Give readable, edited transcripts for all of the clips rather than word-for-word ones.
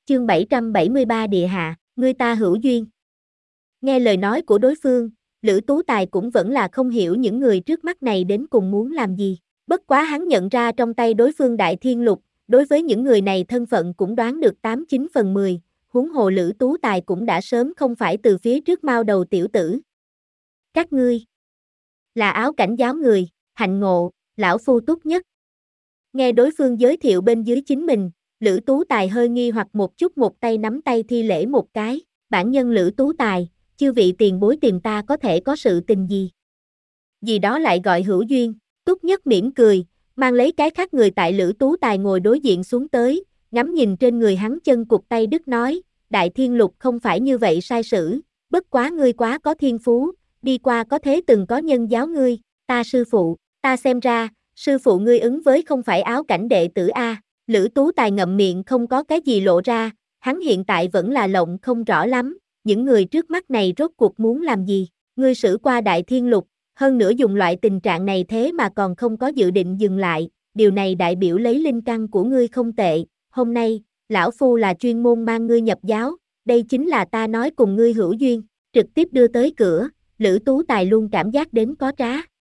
Chương 773 địa hạ, ngươi ta hữu duyên. Nghe lời nói của đối phương, Lữ Tú Tài cũng vẫn là không hiểu những người trước mắt này đến cùng muốn làm gì. Bất quá hắn nhận ra trong tay đối phương Đại Thiên Lục, đối với những người này thân phận cũng đoán được 89 phần 10, huống hồ Lữ Tú Tài cũng đã sớm không phải từ phía trước mao đầu tiểu tử. Các ngươi là Áo Cảnh giáo người, hạnh ngộ, lão phu Túc Nhất. Nghe đối phương giới thiệu bên dưới chính mình, Lữ Tú Tài hơi nghi hoặc một chút, một tay nắm tay thi lễ một cái, bản nhân Lữ Tú Tài, chư vị tiền bối tìm ta có thể có sự tình gì? Gì đó lại gọi hữu duyên, Túc Nhất mỉm cười, mang lấy cái khác người tại Lữ Tú Tài ngồi đối diện xuống tới, ngắm nhìn trên người hắn chân cụt tay đứt nói, Đại Thiên Lục không phải như vậy sai sử, bất quá ngươi quá có thiên phú, đi qua có thế từng có nhân giáo ngươi, ta sư phụ, ta xem ra, sư phụ ngươi ứng với không phải Áo Cảnh đệ tử A. Lữ Tú Tài ngậm miệng không có cái gì lộ ra, hắn hiện tại vẫn là lộng không rõ lắm, những người trước mắt này rốt cuộc muốn làm gì, ngươi xử qua Đại Thiên Lục, hơn nữa dùng loại tình trạng này thế mà còn không có dự định dừng lại, điều này đại biểu lấy linh căn của ngươi không tệ, hôm nay, lão phu là chuyên môn mang ngươi nhập giáo, đây chính là ta nói cùng ngươi hữu duyên, trực tiếp đưa tới cửa, Lữ Tú Tài luôn cảm giác đến có trá.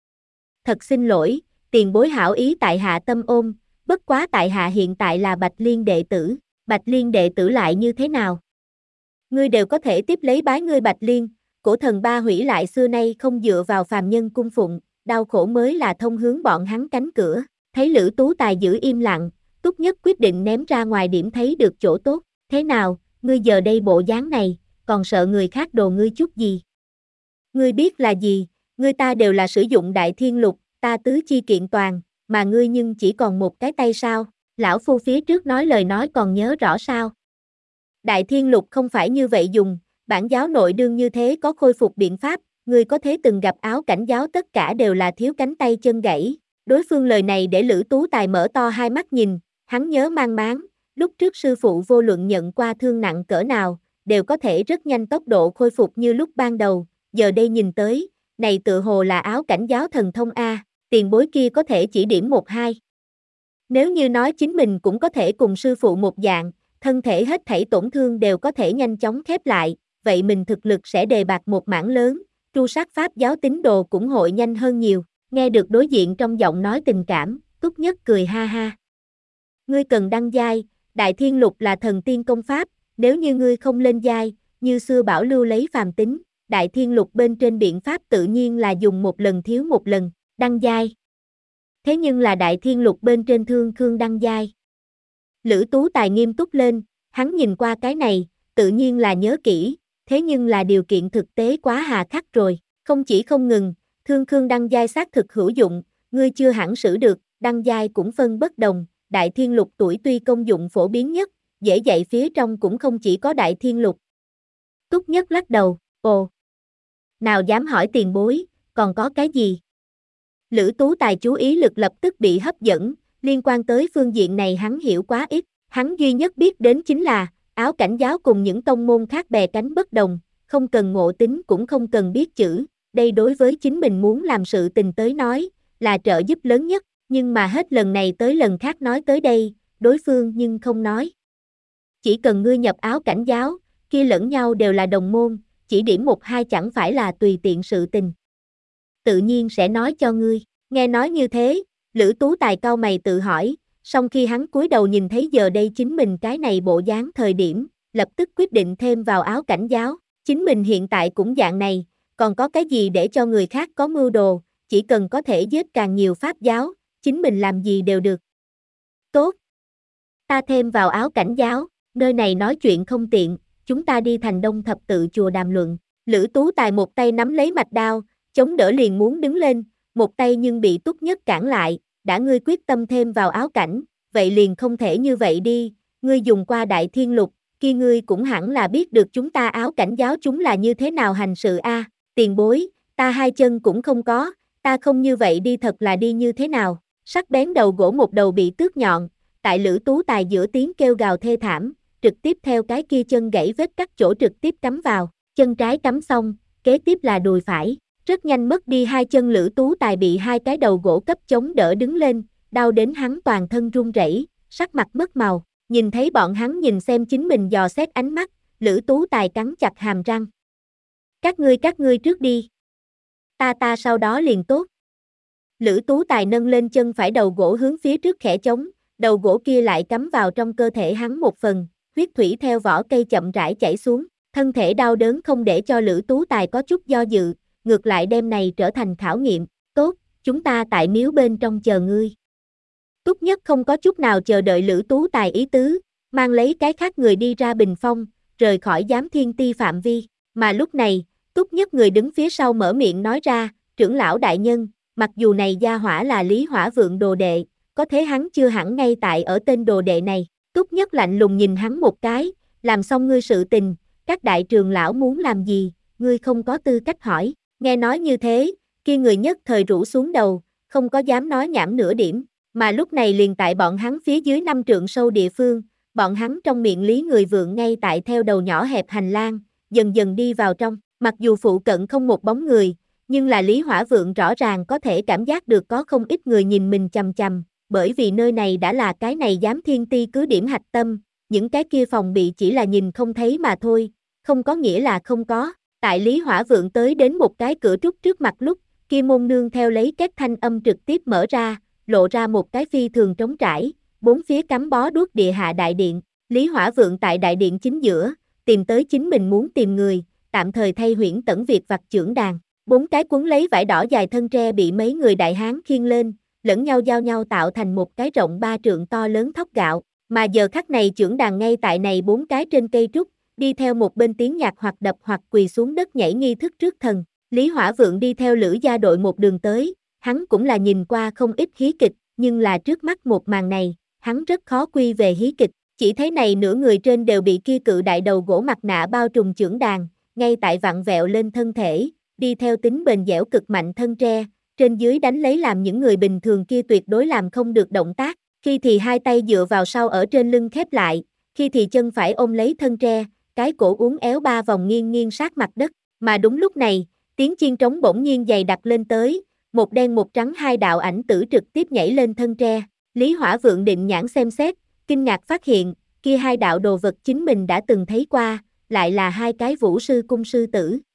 Thật xin lỗi, tiền bối hảo ý tại hạ tâm ôm, bất quá tại hạ hiện tại là Bạch Liên đệ tử, Bạch Liên đệ tử lại như thế nào? Ngươi đều có thể tiếp lấy bái ngươi Bạch Liên, cổ thần ba hủy lại xưa nay không dựa vào phàm nhân cung phụng, đau khổ mới là thông hướng bọn hắn cánh cửa, thấy Lữ Tú Tài giữ im lặng, Túc Nhất quyết định ném ra ngoài điểm thấy được chỗ tốt, thế nào, ngươi giờ đây bộ dáng này, còn sợ người khác đồ ngươi chút gì? Ngươi biết là gì, ngươi ta đều là sử dụng Đại Thiên Lục, ta tứ chi kiện toàn, mà ngươi nhưng chỉ còn một cái tay sao, lão phu phía trước nói lời nói còn nhớ rõ sao. Đại Thiên Lục không phải như vậy dùng, bản giáo nội đương như thế có khôi phục biện pháp, ngươi có thế từng gặp Áo Cảnh giáo tất cả đều là thiếu cánh tay chân gãy, đối phương lời này để Lữ Tú Tài mở to hai mắt nhìn, hắn nhớ mang máng, lúc trước sư phụ vô luận nhận qua thương nặng cỡ nào, đều có thể rất nhanh tốc độ khôi phục như lúc ban đầu, giờ đây nhìn tới, này tự hồ là Áo Cảnh giáo thần thông A. Tiền bối kia có thể chỉ điểm một hai. Nếu như nói chính mình cũng có thể cùng sư phụ một dạng, thân thể hết thảy tổn thương đều có thể nhanh chóng khép lại, vậy mình thực lực sẽ đề bạt một mảng lớn, tru sát pháp giáo tín đồ cũng hội nhanh hơn nhiều. Nghe được đối diện trong giọng nói tình cảm, Túc Nhất cười ha ha. Ngươi cần đăng giai, Đại Thiên Lục là thần tiên công pháp, nếu như ngươi không lên giai, như xưa bảo lưu lấy phàm tính, Đại Thiên Lục bên trên biện pháp tự nhiên là dùng một lần thiếu một lần. Đăng giai. Thế nhưng là Đại Thiên Lục bên trên thương khương đăng giai. Lữ Tú Tài nghiêm túc lên, hắn nhìn qua cái này, tự nhiên là nhớ kỹ, thế nhưng là điều kiện thực tế quá hà khắc rồi, không chỉ không ngừng, thương khương đăng giai xác thực hữu dụng, ngươi chưa hẳn xử được, đăng giai cũng phân bất đồng, Đại Thiên Lục tuổi tuy công dụng phổ biến nhất, dễ dạy phía trong cũng không chỉ có Đại Thiên Lục. Túc Nhất lắc đầu, ồ, nào dám hỏi tiền bối, còn có cái gì? Lữ Tú Tài chú ý lực lập tức bị hấp dẫn, liên quan tới phương diện này hắn hiểu quá ít, hắn duy nhất biết đến chính là, Áo Cảnh giáo cùng những tông môn khác bè cánh bất đồng, không cần ngộ tính cũng không cần biết chữ, đây đối với chính mình muốn làm sự tình tới nói, là trợ giúp lớn nhất, nhưng mà hết lần này tới lần khác nói tới đây, đối phương nhưng không nói. Chỉ cần ngươi nhập Áo Cảnh giáo, kia lẫn nhau đều là đồng môn, chỉ điểm một hai chẳng phải là tùy tiện sự tình. Tự nhiên sẽ nói cho ngươi, nghe nói như thế, Lữ Tú Tài cau mày tự hỏi, song khi hắn cúi đầu nhìn thấy giờ đây chính mình cái này bộ dáng thời điểm, lập tức quyết định thêm vào Áo Cảnh giáo, chính mình hiện tại cũng dạng này, còn có cái gì để cho người khác có mưu đồ, chỉ cần có thể giết càng nhiều pháp giáo, chính mình làm gì đều được. Tốt, ta thêm vào Áo Cảnh giáo, nơi này nói chuyện không tiện, chúng ta đi thành Đông Thập Tự chùa đàm luận. Lữ Tú Tài một tay nắm lấy mạch đao, chống đỡ liền muốn đứng lên, một tay nhưng bị Túc Nhất cản lại, đã ngươi quyết tâm thêm vào Áo Cảnh, vậy liền không thể như vậy đi, ngươi dùng qua Đại Thiên Lục, kia ngươi cũng hẳn là biết được chúng ta Áo Cảnh giáo chúng là như thế nào hành sự a, tiền bối, ta hai chân cũng không có, ta không như vậy đi thật là đi như thế nào, sắc bén đầu gỗ một đầu bị tước nhọn, tại Lữ Tú Tài giữa tiếng kêu gào thê thảm, trực tiếp theo cái kia chân gãy vết cắt chỗ trực tiếp cắm vào, chân trái cắm xong, kế tiếp là đùi phải. Rất nhanh mất đi hai chân Lữ Tú Tài bị hai cái đầu gỗ cấp chống đỡ đứng lên, đau đến hắn toàn thân run rẩy, sắc mặt mất màu, Nhìn thấy bọn hắn nhìn xem chính mình dò xét ánh mắt, Lữ Tú Tài cắn chặt hàm răng. Các ngươi trước đi. Ta sau đó liền tốt. Lữ Tú Tài nâng lên chân phải đầu gỗ hướng phía trước khẽ chống, đầu gỗ kia lại cắm vào trong cơ thể hắn một phần, huyết thủy theo vỏ cây chậm rãi chảy xuống, thân thể đau đớn không để cho Lữ Tú Tài có chút do dự, ngược lại đêm này trở thành khảo nghiệm. Tốt, chúng ta tại miếu bên trong chờ ngươi. Túc Nhất không có chút nào chờ đợi Lữ Tú Tài ý tứ, mang lấy cái khác người đi ra bình phong, rời khỏi giám thiên ti phạm vi, mà lúc này, Túc Nhất người đứng phía sau mở miệng nói ra, trưởng lão đại nhân, mặc dù này gia hỏa là Lý Hỏa Vượng đồ đệ, có thế hắn chưa hẳn ngay tại ở tên đồ đệ này. Túc Nhất lạnh lùng nhìn hắn một cái, làm xong ngươi sự tình, các đại trường lão muốn làm gì, ngươi không có tư cách hỏi. Nghe nói như thế, kia người nhất thời rũ xuống đầu, không có dám nói nhảm nửa điểm, mà lúc này liền tại bọn hắn phía dưới 5 trượng sâu địa phương, bọn hắn trong miệng Lý Người Vượng ngay tại theo đầu nhỏ hẹp hành lang, dần dần đi vào trong, mặc dù phụ cận không một bóng người, nhưng là Lý Hỏa Vượng rõ ràng có thể cảm giác được có không ít người nhìn mình chằm chằm, bởi vì nơi này đã là cái này giám thiên ti cứ điểm hạch tâm, những cái kia phòng bị chỉ là nhìn không thấy mà thôi, không có nghĩa là không có. Tại Lý Hỏa Vượng tới đến một cái cửa trúc trước mặt lúc, kia môn nương theo lấy kết thanh âm trực tiếp mở ra, lộ ra một cái phi thường trống trải, bốn phía cắm bó đuốc địa hạ đại điện. Lý Hỏa Vượng tại đại điện chính giữa, tìm tới chính mình muốn tìm người, tạm thời thay Huyễn Tẩn Việt vặt chưởng đàn. 4 cái quấn lấy vải đỏ dài thân tre bị mấy người đại hán khiêng lên, lẫn nhau giao nhau tạo thành một cái rộng 3 trượng to lớn thóc gạo, mà giờ khắc này chưởng đàn ngay tại này 4 cái trên cây trúc, đi theo một bên tiếng nhạc hoặc đập hoặc quỳ xuống đất nhảy nghi thức trước thần. Lý Hỏa Vượng đi theo Lữ gia đội một đường tới, hắn cũng là nhìn qua không ít hí kịch, nhưng là trước mắt một màn này, hắn rất khó quy về hí kịch, chỉ thấy này nửa người trên đều bị kia cự đại đầu gỗ mặt nạ bao trùm chưởng đàn, ngay tại vặn vẹo lên thân thể, đi theo tính bền dẻo cực mạnh thân tre, trên dưới đánh lấy làm những người bình thường kia tuyệt đối làm không được động tác, khi thì hai tay dựa vào sau ở trên lưng khép lại, khi thì chân phải ôm lấy thân tre, cái cổ uốn éo 3 vòng nghiêng nghiêng sát mặt đất, mà đúng lúc này, tiếng chiên trống bỗng nhiên dày đặc lên tới, một đen một trắng hai đạo ảnh tử trực tiếp nhảy lên thân tre, Lý Hỏa Vượng định nhãn xem xét, kinh ngạc phát hiện, kia hai đạo đồ vật chính mình đã từng thấy qua, lại là hai cái vũ sư cung sư tử.